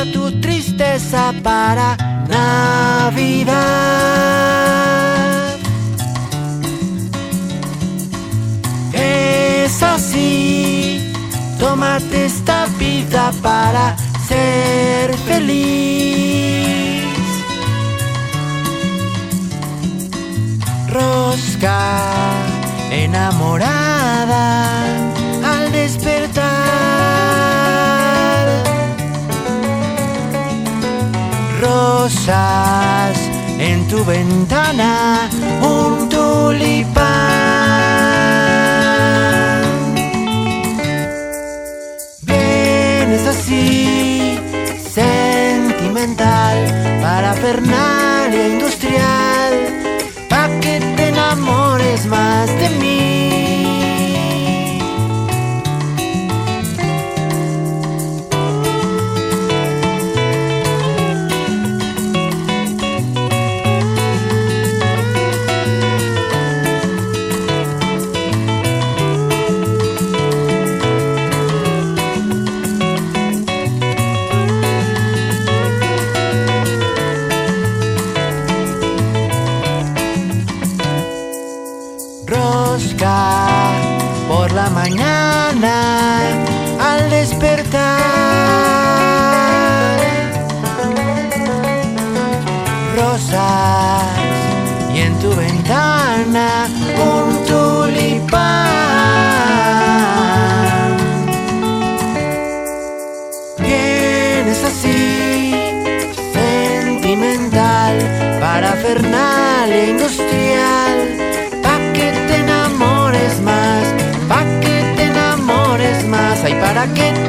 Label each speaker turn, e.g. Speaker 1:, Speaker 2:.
Speaker 1: toda tu tristeza para Navidad. Es así, tómate esta vida para ser feliz. Rosca enamorada al despertar, rosas en tu ventana, un tulipán. Vienes así, sentimental, parafernalia industrial, pa' que te enamores más de mí. Rosca por la mañana al despertar, rosas y en tu ventana un tulipán. Vienes así, sentimental, parafernalia industrial, pa' que te enamores más, ay, para que